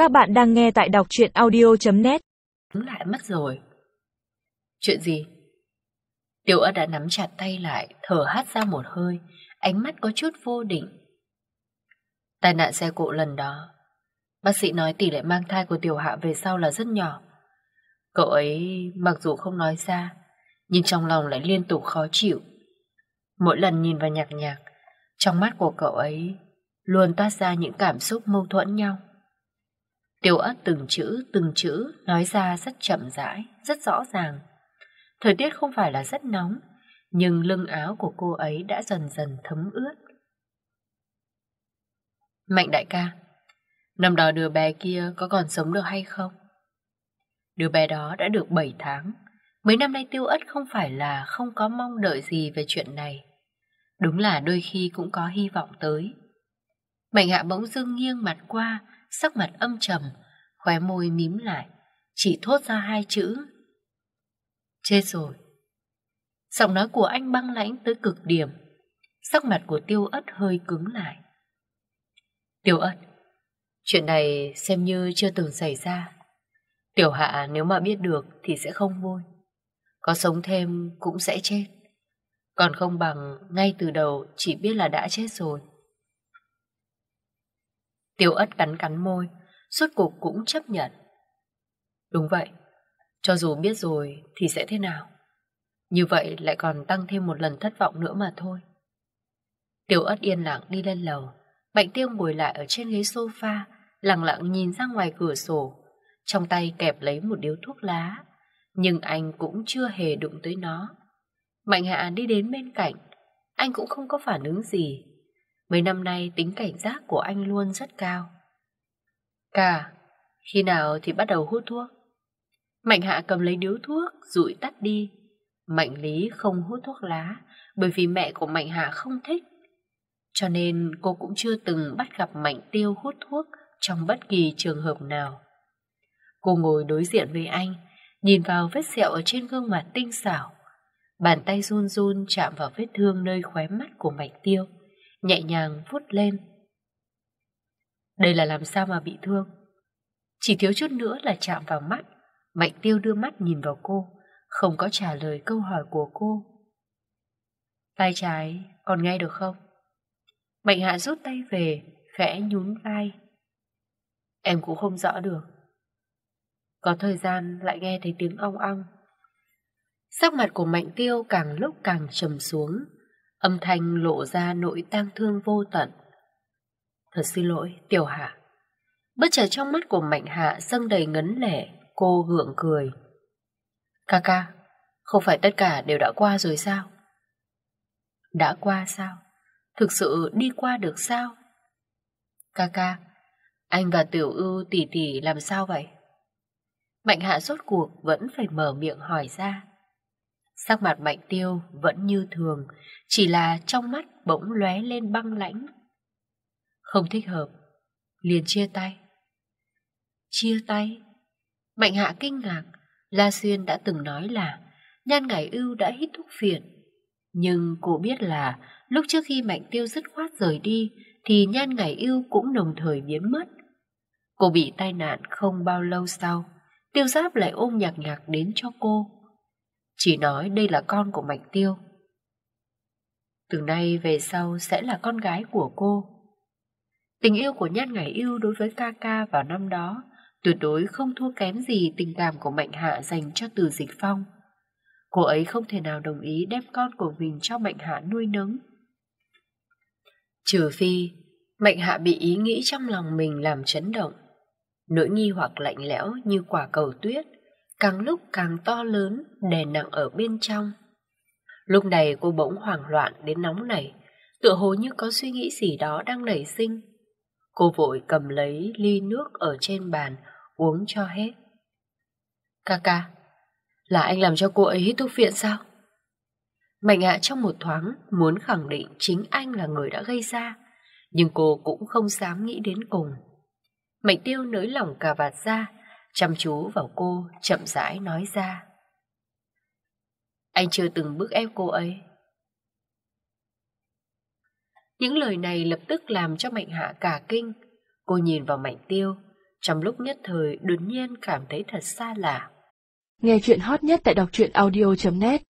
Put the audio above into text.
Các bạn đang nghe tại đọc truyện audio.net. Đứng lại mất rồi. Chuyện gì? Tiểu Ất đã nắm chặt tay lại, thở hắt ra một hơi, ánh mắt có chút vô định. Tai nạn xe cộ lần đó, bác sĩ nói tỷ lệ mang thai của Tiểu Hạ về sau là rất nhỏ. Cậu ấy mặc dù không nói ra, nhưng trong lòng lại liên tục khó chịu. Mỗi lần nhìn vào Nhạc Nhạc, trong mắt của cậu ấy luôn toát ra những cảm xúc mâu thuẫn nhau. Tiểu Ất từng chữ nói ra rất chậm rãi, rất rõ ràng. Thời tiết không phải là rất nóng, nhưng lưng áo của cô ấy đã dần dần thấm ướt. Mạnh đại ca, năm đó đứa bé kia có còn sống được hay không? Đứa bé đó đã được 7 tháng. Mấy năm nay Tiêu Ất không phải là không có mong đợi gì về chuyện này. Đúng là đôi khi cũng có hy vọng tới. Mạnh Hạ bỗng dưng nghiêng mặt qua, sắc mặt âm trầm, khóe môi mím lại, chỉ thốt ra hai chữ: chết rồi. Giọng nói của anh băng lãnh tới cực điểm. Sắc mặt của Tiêu Ất hơi cứng lại. Tiêu Ất, chuyện này xem như chưa từng xảy ra. Tiểu Hạ nếu mà biết được thì sẽ không vui. Có sống thêm cũng sẽ chết. Còn không bằng ngay từ đầu chỉ biết là đã chết rồi. Tiêu Ất cắn môi, suốt cuộc cũng chấp nhận. Đúng vậy, cho dù biết rồi thì sẽ thế nào? Như vậy lại còn tăng thêm một lần thất vọng nữa mà thôi. Tiêu Ất yên lặng đi lên lầu. Mạnh Tiêu ngồi lại ở trên ghế sofa, lặng lặng nhìn ra ngoài cửa sổ, trong tay kẹp lấy một điếu thuốc lá, nhưng anh cũng chưa hề đụng tới nó. Mạnh Hạ đi đến bên cạnh, anh cũng không có phản ứng gì. Mấy năm nay tính cảnh giác của anh luôn rất cao. Cả, khi nào thì bắt đầu hút thuốc? Mạnh Hạ cầm lấy điếu thuốc, dụi tắt đi. Mạnh Lý không hút thuốc lá, bởi vì mẹ của Mạnh Hạ không thích. Cho nên cô cũng chưa từng bắt gặp Mạnh Tiêu hút thuốc trong bất kỳ trường hợp nào. Cô ngồi đối diện với anh, nhìn vào vết sẹo ở trên gương mặt tinh xảo. Bàn tay run run chạm vào vết thương nơi khóe mắt của Mạnh Tiêu, nhẹ nhàng vuốt lên. Đây là làm sao mà bị thương? Chỉ thiếu chút nữa là chạm vào mắt. Mạnh Tiêu đưa mắt nhìn vào cô, không có trả lời câu hỏi của cô. Tay trái, còn nghe được không? Mạnh Hạ rút tay về, khẽ nhún vai. Em cũng không rõ được. Có thời gian lại nghe thấy tiếng ong ong. Sắc mặt của Mạnh Tiêu càng lúc càng trầm xuống, âm thanh lộ ra nỗi tang thương vô tận. Thật xin lỗi, Tiểu Hạ. Bất chợt trong mắt của Mạnh Hạ dâng đầy ngấn lệ, cô gượng cười. Ca, không phải tất cả đều đã qua rồi sao? Đã qua sao? Thực sự đi qua được sao? Ca, anh và Tiểu Ưu tỷ tỷ làm sao vậy? Mạnh Hạ rốt cuộc vẫn phải mở miệng hỏi ra. Sắc mặt Mạnh Tiêu vẫn như thường, chỉ là trong mắt bỗng lóe lên băng lãnh. Không thích hợp, liền chia tay. Chia tay? Mạnh Hạ kinh ngạc. La Xuyên đã từng nói là Nhan Ngải Ưu đã hít thuốc phiện, nhưng cô biết là lúc trước khi Mạnh Tiêu dứt khoát rời đi thì Nhan Ngải Ưu cũng đồng thời biến mất. Cô bị tai nạn không bao lâu sau, Tiêu Giáp lại ôm Nhạc Nhạc đến cho cô, chỉ nói đây là con của Mạnh Tiêu. Từ nay về sau sẽ là con gái của cô. Tình yêu của Nhan Ngải Ưu đối với ca vào năm đó tuyệt đối không thua kém gì tình cảm của Mạnh Hạ dành cho Từ Dịch Phong. Cô ấy không thể nào đồng ý đem con của mình cho Mạnh Hạ nuôi nấng. Trừ phi Mạnh Hạ bị ý nghĩ trong lòng mình làm chấn động. Nỗi nghi hoặc lạnh lẽo như quả cầu tuyết càng lúc càng to lớn, đè nặng ở bên trong. Lúc này cô bỗng hoảng loạn đến nóng nảy, tựa hồ như có suy nghĩ gì đó đang nảy sinh. Cô vội cầm lấy ly nước ở trên bàn, uống cho hết. Ca, là anh làm cho cô ấy hít thuốc phiện sao? Mạnh Hạ trong một thoáng muốn khẳng định chính anh là người đã gây ra, nhưng cô cũng không dám nghĩ đến cùng. Mạnh Tiêu nới lỏng cà vạt ra, chăm chú vào cô, chậm rãi nói ra. Anh chưa từng bức ép cô ấy. Những lời này lập tức làm cho Mạnh Hạ cả kinh. Cô nhìn vào Mạnh Tiêu, trong lúc nhất thời đột nhiên cảm thấy thật xa lạ. Nghe chuyện hot nhất tại đọc truyện audio.net